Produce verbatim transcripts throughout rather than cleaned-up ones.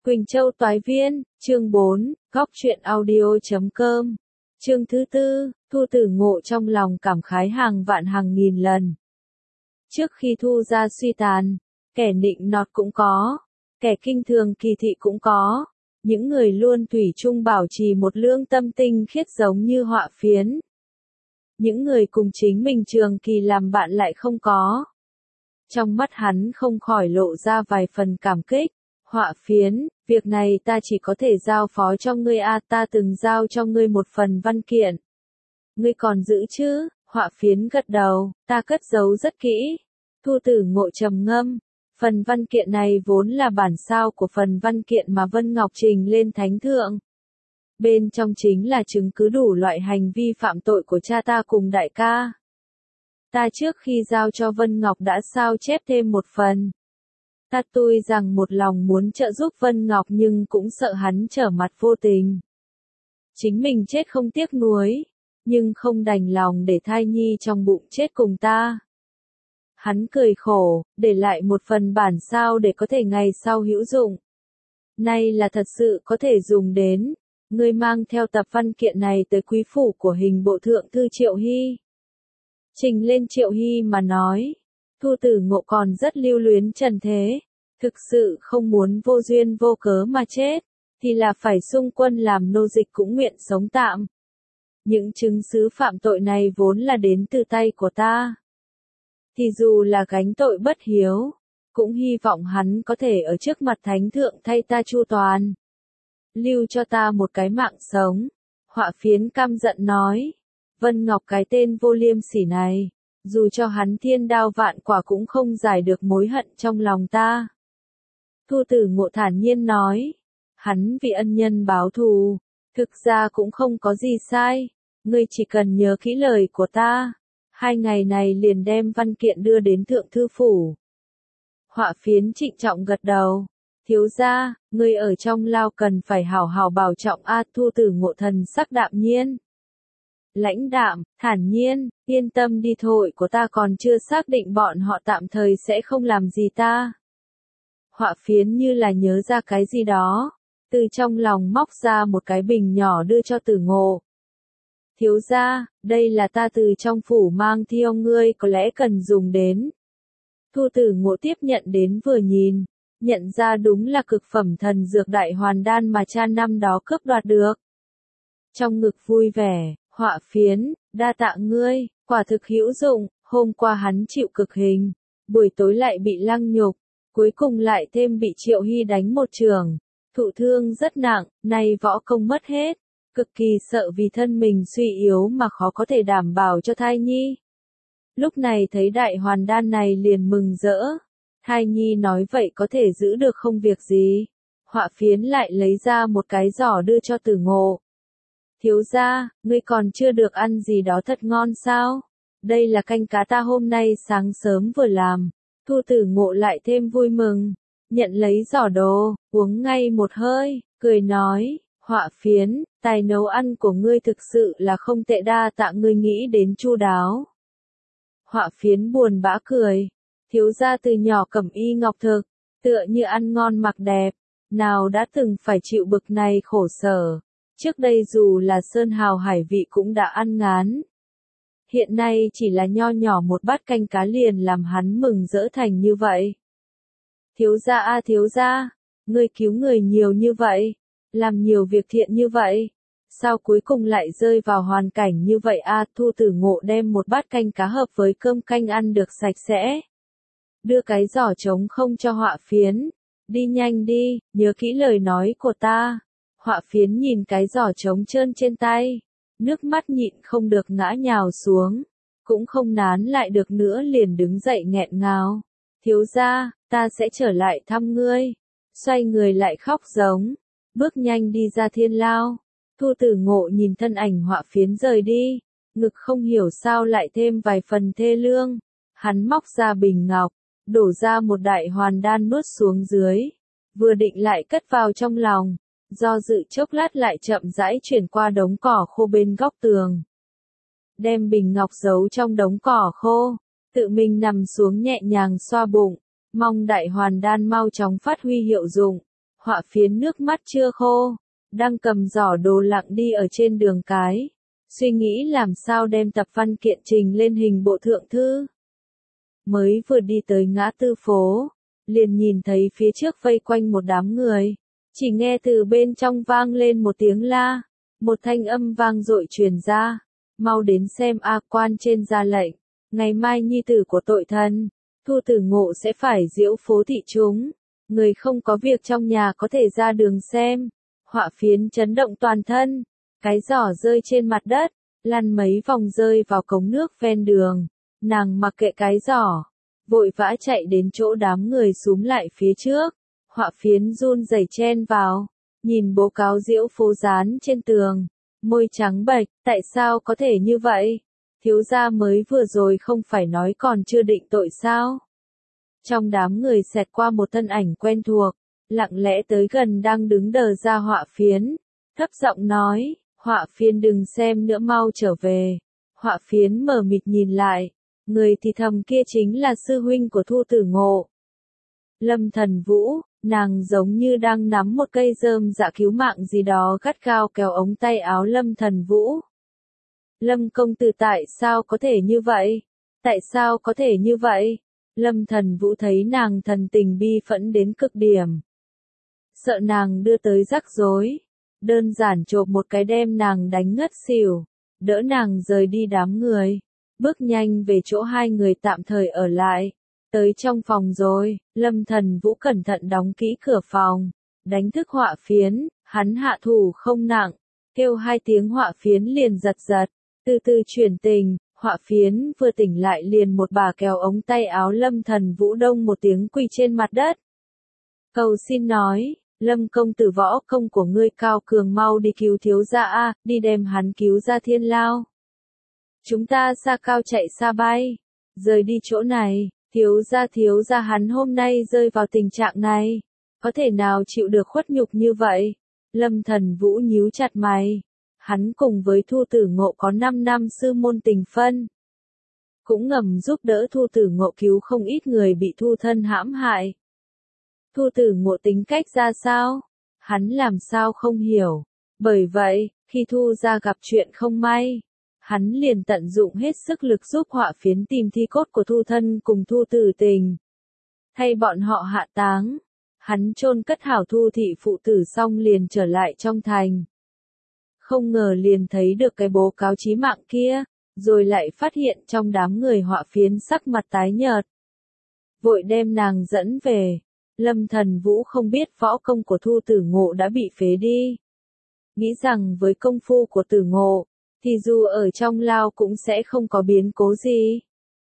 Quỳnh Châu Toái Viên, chương bốn, góc truyện audio chấm com. Chương thứ tư, Thu Tử Ngộ trong lòng cảm khái hàng vạn hàng nghìn lần. Trước khi Thu ra suy tàn, kẻ nịnh nọt cũng có, kẻ kinh thường kỳ thị cũng có, những người luôn thủy chung bảo trì một lương tâm tinh khiết giống như Họa Phiến. Những người cùng chính mình trường kỳ làm bạn lại không có. Trong mắt hắn không khỏi lộ ra vài phần cảm kích. Họa Phiến, việc này ta chỉ có thể giao phó cho ngươi a, ta từng giao cho ngươi một phần văn kiện. Ngươi còn giữ chứ? Họa Phiến gật đầu, ta cất giấu rất kỹ. Thu Tử Ngộ trầm ngâm, phần văn kiện này vốn là bản sao của phần văn kiện mà Vân Ngọc trình lên Thánh Thượng. Bên trong chính là chứng cứ đủ loại hành vi phạm tội của cha ta cùng đại ca. Ta trước khi giao cho Vân Ngọc đã sao chép thêm một phần. Ta tuy rằng một lòng muốn trợ giúp Vân Ngọc nhưng cũng sợ hắn trở mặt vô tình. Chính mình chết không tiếc nuối, nhưng không đành lòng để thai nhi trong bụng chết cùng ta. Hắn cười khổ, để lại một phần bản sao để có thể ngày sau hữu dụng. Nay là thật sự có thể dùng đến, ngươi mang theo tập văn kiện này tới quý phủ của hình bộ thượng thư Triệu Hy. Trình lên Triệu Hy mà nói. Thu Tử Ngộ còn rất lưu luyến trần thế, thực sự không muốn vô duyên vô cớ mà chết, thì là phải xung quân làm nô dịch cũng nguyện sống tạm. Những chứng xứ phạm tội này vốn là đến từ tay của ta. Thì dù là gánh tội bất hiếu, cũng hy vọng hắn có thể ở trước mặt Thánh Thượng thay ta chu toàn. Lưu cho ta một cái mạng sống. Họa Phiến căm giận nói, Vân Ngọc cái tên vô liêm sỉ này. Dù cho hắn thiên đao vạn quả cũng không giải được mối hận trong lòng ta. Thu Tử Ngộ thản nhiên nói. Hắn vì ân nhân báo thù. Thực ra cũng không có gì sai. Ngươi chỉ cần nhớ kỹ lời của ta. Hai ngày này liền đem văn kiện đưa đến Thượng Thư Phủ. Họa Phiến trịnh trọng gật đầu. Thiếu gia, ngươi ở trong lao cần phải hảo hảo bảo trọng a. Thu Tử Ngộ thần sắc đạm nhiên. Lãnh đạm, thản nhiên, yên tâm đi thôi, của ta còn chưa xác định bọn họ tạm thời sẽ không làm gì ta. Họa Phiến như là nhớ ra cái gì đó, từ trong lòng móc ra một cái bình nhỏ đưa cho Tử Ngộ. Thiếu gia, đây là ta từ trong phủ mang theo ngươi có lẽ cần dùng đến. Thu Tử Ngộ tiếp nhận đến vừa nhìn, nhận ra đúng là cực phẩm thần dược đại hoàn đan mà cha năm đó cướp đoạt được. Trong ngực vui vẻ. Họa Phiến, đa tạ ngươi, quả thực hữu dụng, hôm qua hắn chịu cực hình, buổi tối lại bị lăng nhục, cuối cùng lại thêm bị Triệu Hy đánh một trường, thụ thương rất nặng, nay võ công mất hết, cực kỳ sợ vì thân mình suy yếu mà khó có thể đảm bảo cho thai nhi. Lúc này thấy đại hoàn đan này liền mừng rỡ, thai nhi nói vậy có thể giữ được không việc gì. Họa Phiến lại lấy ra một cái giỏ đưa cho Tử Ngộ. Thiếu gia, ngươi còn chưa được ăn gì đó thật ngon sao? Đây là canh cá ta hôm nay sáng sớm vừa làm. Thu Tử Ngộ lại thêm vui mừng, nhận lấy giỏ đồ, uống ngay một hơi, cười nói, Họa Phiến, tài nấu ăn của ngươi thực sự là không tệ, đa tạ ngươi nghĩ đến chu đáo. Họa Phiến buồn bã cười, thiếu gia từ nhỏ cẩm y ngọc thực, tựa như ăn ngon mặc đẹp, nào đã từng phải chịu bực này khổ sở. Trước đây dù là sơn hào hải vị cũng đã ăn ngán. Hiện nay chỉ là nho nhỏ một bát canh cá liền làm hắn mừng rỡ thành như vậy. Thiếu gia a thiếu gia, ngươi cứu người nhiều như vậy, làm nhiều việc thiện như vậy, sao cuối cùng lại rơi vào hoàn cảnh như vậy a? Thu Tử Ngộ đem một bát canh cá hợp với cơm canh ăn được sạch sẽ. Đưa cái giỏ trống không cho Họa Phiến, đi nhanh đi, nhớ kỹ lời nói của ta. Họa Phiến nhìn cái giỏ trống trơn trên tay, nước mắt nhịn không được ngã nhào xuống, cũng không nán lại được nữa liền đứng dậy nghẹn ngào. Thiếu gia, ta sẽ trở lại thăm ngươi. Xoay người lại khóc giống, bước nhanh đi ra thiên lao. Thu Tử Ngộ nhìn thân ảnh Họa Phiến rời đi, ngực không hiểu sao lại thêm vài phần thê lương. Hắn móc ra bình ngọc, đổ ra một đại hoàn đan nuốt xuống dưới, vừa định lại cất vào trong lòng. Do dự chốc lát lại chậm rãi chuyển qua đống cỏ khô bên góc tường. Đem bình ngọc giấu trong đống cỏ khô, tự mình nằm xuống nhẹ nhàng xoa bụng, mong đại hoàn đan mau chóng phát huy hiệu dụng. Họa phiến nước mắt chưa khô, đang cầm giỏ đồ lặng đi ở trên đường cái, suy nghĩ làm sao đem tập văn kiện trình lên hình bộ thượng thư. Mới vừa đi tới ngã tư phố, liền nhìn thấy phía trước vây quanh một đám người, chỉ nghe từ bên trong vang lên một tiếng la, một thanh âm vang dội truyền ra, mau đến xem a quan trên ra lệnh, ngày mai nhi tử của tội thần, Thu Tử Ngộ sẽ phải diễu phố thị chúng, người không có việc trong nhà có thể ra đường xem. Họa phiến chấn động toàn thân, cái giỏ rơi trên mặt đất, lăn mấy vòng rơi vào cống nước ven đường, nàng mặc kệ cái giỏ, vội vã chạy đến chỗ đám người xúm lại phía trước. Họa phiến run rẩy chen vào, nhìn bố cáo diễu phố dán trên tường, môi trắng bệch, tại sao có thể như vậy? Thiếu gia mới vừa rồi không phải nói còn chưa định tội sao? Trong đám người xẹt qua một thân ảnh quen thuộc, lặng lẽ tới gần đang đứng đờ ra Họa phiến, thấp giọng nói, Họa phiến đừng xem nữa mau trở về. Họa phiến mờ mịt nhìn lại, người thì thầm kia chính là sư huynh của Thu Tử Ngộ. Lâm Thần Vũ, nàng giống như đang nắm một cây rơm dạ cứu mạng gì đó gắt gao kéo ống tay áo Lâm Thần Vũ. Lâm công tử tại sao có thể như vậy? Tại sao có thể như vậy? Lâm Thần Vũ thấy nàng thần tình bi phẫn đến cực điểm. Sợ nàng đưa tới rắc rối, đơn giản chộp một cái đem nàng đánh ngất xỉu, đỡ nàng rời đi đám người, bước nhanh về chỗ hai người tạm thời ở lại. Tới trong phòng rồi, Lâm Thần Vũ cẩn thận đóng kỹ cửa phòng, đánh thức Họa phiến, hắn hạ thủ không nặng, kêu hai tiếng Họa phiến liền giật giật, từ từ chuyển tình. Họa phiến vừa tỉnh lại liền một bà kéo ống tay áo Lâm Thần Vũ đông một tiếng quỳ trên mặt đất. Cầu xin nói, Lâm công tử võ công của ngươi cao cường, mau đi cứu thiếu gia a, đi đem hắn cứu ra thiên lao. Chúng ta xa cao chạy xa bay, rời đi chỗ này, thiếu gia thiếu gia hắn hôm nay rơi vào tình trạng này, có thể nào chịu được khuất nhục như vậy? Lâm Thần Vũ nhíu chặt mày. Hắn cùng với Thu Tử Ngộ có năm năm sư môn tình phân, cũng ngầm giúp đỡ Thu Tử Ngộ cứu không ít người bị Thu thân hãm hại. Thu Tử Ngộ tính cách ra sao? Hắn làm sao không hiểu. Bởi vậy, khi Thu gia gặp chuyện không may, hắn liền tận dụng hết sức lực giúp Họa phiến tìm thi cốt của Thu thân cùng Thu Tử Tình. Thay bọn họ hạ táng, hắn chôn cất hảo Thu thị phụ tử xong liền trở lại trong thành. Không ngờ liền thấy được cái bố cáo chí mạng kia, rồi lại phát hiện trong đám người Họa phiến sắc mặt tái nhợt. Vội đem nàng dẫn về, Lâm Thần Vũ không biết võ công của Thu Tử Ngộ đã bị phế đi. Nghĩ rằng với công phu của Tử Ngộ, thì dù ở trong lao cũng sẽ không có biến cố gì.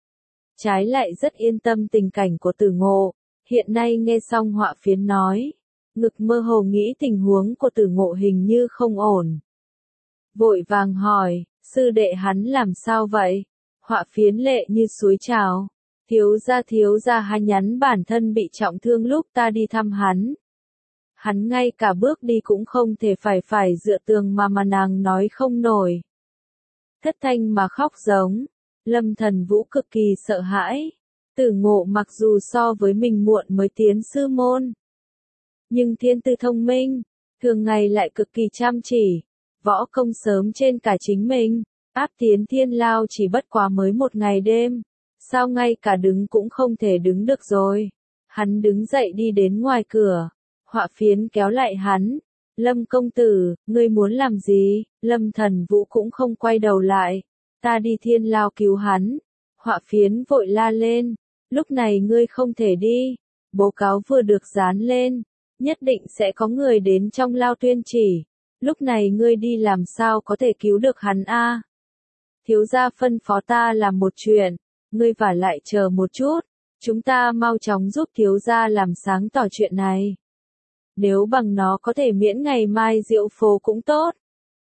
Trái lại rất yên tâm tình cảnh của Tử Ngộ, hiện nay nghe xong Họa phiến nói, ngực mơ hồ nghĩ tình huống của Tử Ngộ hình như không ổn. Vội vàng hỏi, sư đệ hắn làm sao vậy? Họa phiến lệ như suối trào. Thiếu gia thiếu gia hắn nhắn bản thân bị trọng thương lúc ta đi thăm hắn. Hắn ngay cả bước đi cũng không thể, phải phải dựa tường mà mà nàng nói không nổi. Thất thanh mà khóc giống. Lâm Thần Vũ cực kỳ sợ hãi. Tử Ngộ mặc dù so với mình muộn mới tiến sư môn, nhưng thiên tư thông minh, thường ngày lại cực kỳ chăm chỉ. Võ công sớm trên cả chính mình, áp tiến thiên lao chỉ bất quá mới một ngày đêm, sao ngay cả đứng cũng không thể đứng được rồi. Hắn đứng dậy đi đến ngoài cửa, Họa phiến kéo lại hắn, Lâm công tử, ngươi muốn làm gì? Lâm Thần Vũ cũng không quay đầu lại, ta đi thiên lao cứu hắn. Họa phiến vội la lên, lúc này ngươi không thể đi, bố cáo vừa được dán lên, nhất định sẽ có người đến trong lao tuyên chỉ. Lúc này ngươi đi làm sao có thể cứu được hắn a? À? Thiếu gia phân phó ta làm một chuyện, ngươi vả lại chờ một chút, chúng ta mau chóng giúp thiếu gia làm sáng tỏ chuyện này. Nếu bằng nó có thể miễn ngày mai diễu phố cũng tốt.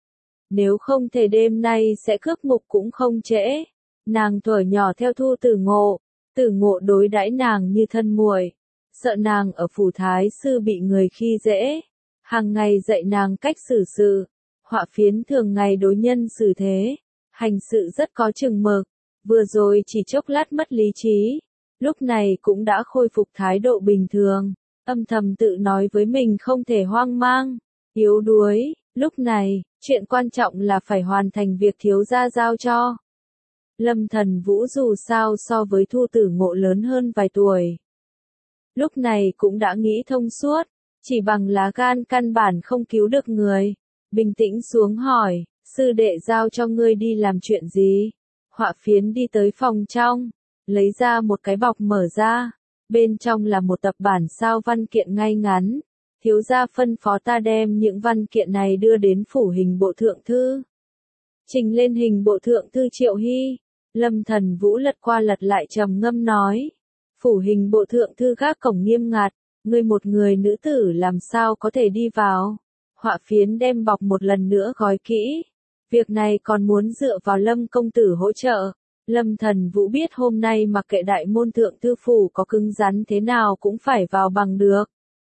Nếu không thể đêm nay sẽ cướp ngục cũng không trễ. Nàng thuở nhỏ theo Thu Tử Ngộ, Tử Ngộ đối đãi nàng như thân muội, sợ nàng ở phủ thái sư bị người khi dễ. Hàng ngày dạy nàng cách xử sự, Họa phiến thường ngày đối nhân xử thế, hành sự rất có chừng mực, vừa rồi chỉ chốc lát mất lý trí, lúc này cũng đã khôi phục thái độ bình thường, âm thầm tự nói với mình không thể hoang mang, yếu đuối, lúc này, chuyện quan trọng là phải hoàn thành việc thiếu gia giao cho. Lâm Thần Vũ dù sao so với Thu Tử Ngộ lớn hơn vài tuổi. Lúc này cũng đã nghĩ thông suốt, chỉ bằng lá gan căn bản không cứu được người. Bình tĩnh xuống hỏi, sư đệ giao cho ngươi đi làm chuyện gì? Họa Phiến đi tới phòng trong, lấy ra một cái bọc mở ra. Bên trong là một tập bản sao văn kiện ngay ngắn. Thiếu gia phân phó ta đem những văn kiện này đưa đến phủ hình bộ thượng thư. Trình lên hình bộ thượng thư Triệu Hy. Lâm Thần Vũ lật qua lật lại trầm ngâm nói. Phủ hình bộ thượng thư gác cổng nghiêm ngặt, ngươi một người nữ tử làm sao có thể đi vào. Họa Phiến đem bọc một lần nữa gói kỹ. Việc này còn muốn dựa vào Lâm công tử hỗ trợ. Lâm Thần Vũ biết hôm nay mặc kệ đại môn thượng thư phủ có cứng rắn thế nào cũng phải vào bằng được.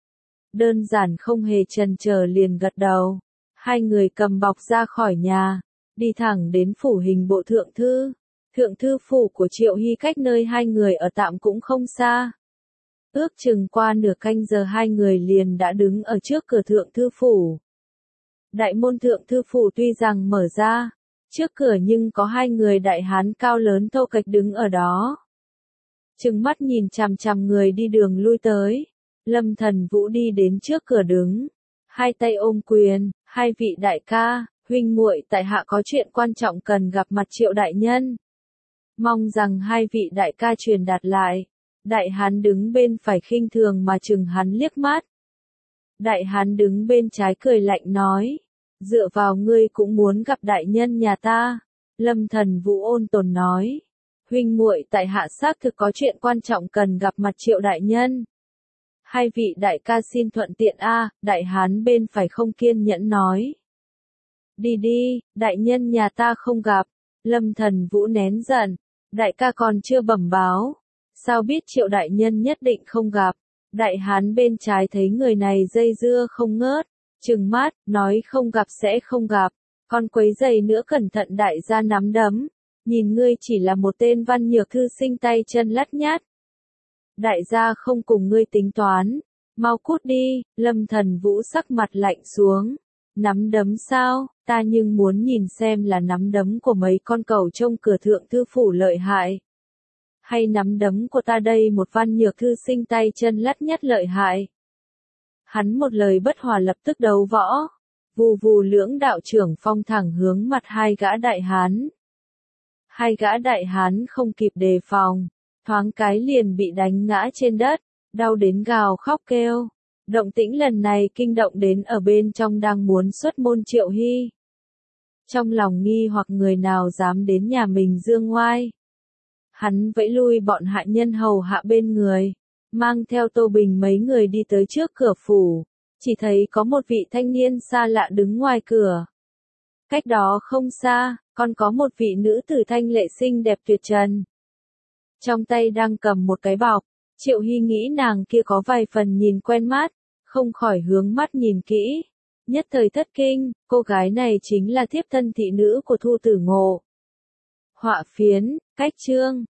Đơn giản không hề chần chờ liền gật đầu. Hai người cầm bọc ra khỏi nhà, đi thẳng đến phủ hình bộ thượng thư. Thượng thư phủ của Triệu Hy cách nơi hai người ở tạm cũng không xa. Ước chừng qua nửa canh giờ hai người liền đã đứng ở trước cửa thượng thư phủ. Đại môn thượng thư phủ tuy rằng mở ra, trước cửa nhưng có hai người đại hán cao lớn thô kệch đứng ở đó. Trừng mắt nhìn chằm chằm người đi đường lui tới. Lâm Thần Vũ đi đến trước cửa đứng, hai tay ôm quyền, hai vị đại ca, huynh muội tại hạ có chuyện quan trọng cần gặp mặt Triệu đại nhân. Mong rằng hai vị đại ca truyền đạt lại. Đại hán đứng bên phải khinh thường mà chừng hắn liếc mắt. Đại hán đứng bên trái cười lạnh nói, dựa vào ngươi cũng muốn gặp đại nhân nhà ta. Lâm Thần Vũ ôn tồn nói, huynh muội tại hạ xác thực có chuyện quan trọng cần gặp mặt Triệu đại nhân. Hai vị đại ca xin thuận tiện a. Đại hán bên phải không kiên nhẫn nói. Đi đi, đại nhân nhà ta không gặp. Lâm Thần Vũ nén giận, đại ca còn chưa bẩm báo, sao biết Triệu đại nhân nhất định không gặp. Đại hán bên trái thấy người này dây dưa không ngớt, trừng mắt, nói không gặp sẽ không gặp, con quấy giày nữa cẩn thận đại gia nắm đấm, nhìn ngươi chỉ là một tên văn nhược thư sinh tay chân lắt nhát. Đại gia không cùng ngươi tính toán, mau cút đi. Lâm Thần Vũ sắc mặt lạnh xuống, nắm đấm sao, ta nhưng muốn nhìn xem là nắm đấm của mấy con cẩu trong cửa thượng thư phủ lợi hại. Hay nắm đấm của ta đây một văn nhược thư sinh tay chân lắt nhát lợi hại. Hắn một lời bất hòa lập tức đấu võ, vù vù lưỡng đạo trưởng phong thẳng hướng mặt hai gã đại hán. Hai gã đại hán không kịp đề phòng, thoáng cái liền bị đánh ngã trên đất, đau đến gào khóc kêu. Động tĩnh lần này kinh động đến ở bên trong đang muốn xuất môn Triệu Hy. Trong lòng nghi hoặc người nào dám đến nhà mình dương ngoai. Hắn vẫy lui bọn hạ nhân hầu hạ bên người, mang theo Tô Bình mấy người đi tới trước cửa phủ, chỉ thấy có một vị thanh niên xa lạ đứng ngoài cửa. Cách đó không xa, còn có một vị nữ tử thanh lệ xinh đẹp tuyệt trần. Trong tay đang cầm một cái bọc, Triệu Hy nghĩ nàng kia có vài phần nhìn quen mắt, không khỏi hướng mắt nhìn kỹ. Nhất thời thất kinh, cô gái này chính là thiếp thân thị nữ của Thu Tử Ngộ. Họa Phiến, cách chương.